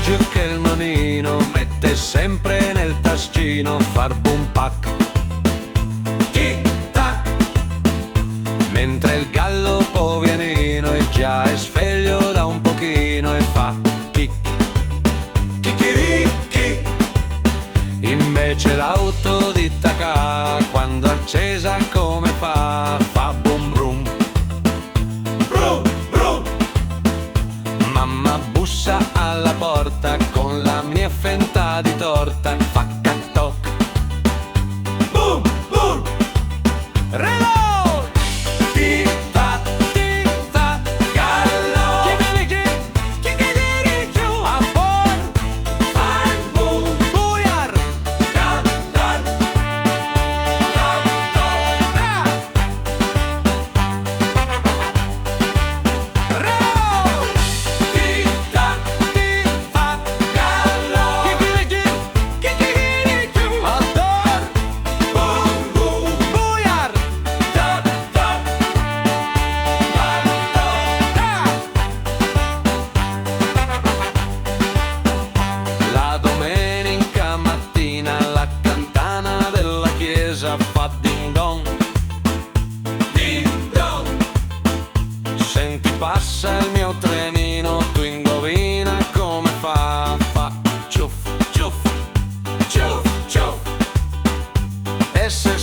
giù che il manino mette sempre nel taschino far boom pack, tic tac, mentre il gallo poverino è già è sveglio da un pochino e fa chic, chicchirichi. Invece l'auto di Takà, quando accesa come fa, fa boom brum, brum brum. Mamma bussa alla porta con la mia fenta di torta, fa cattò, boom boom. Reload! Tic-tac, tic-tac, gallo. Chicchirichi-chicchirichi, a bordo, fan boom, buiar, can-can, can-can. Reload! Tic-tac, tic-tac, gallo. Chicchirichi-chicchirichi, a bordo, boom boom, buiar, can-can. La domenica mattina la campana della chiesa fa ding dong, ding dong. Senti passa il mio trenino, tu indovina come fa, fa ciuff ciuff ciuff ciuff. E se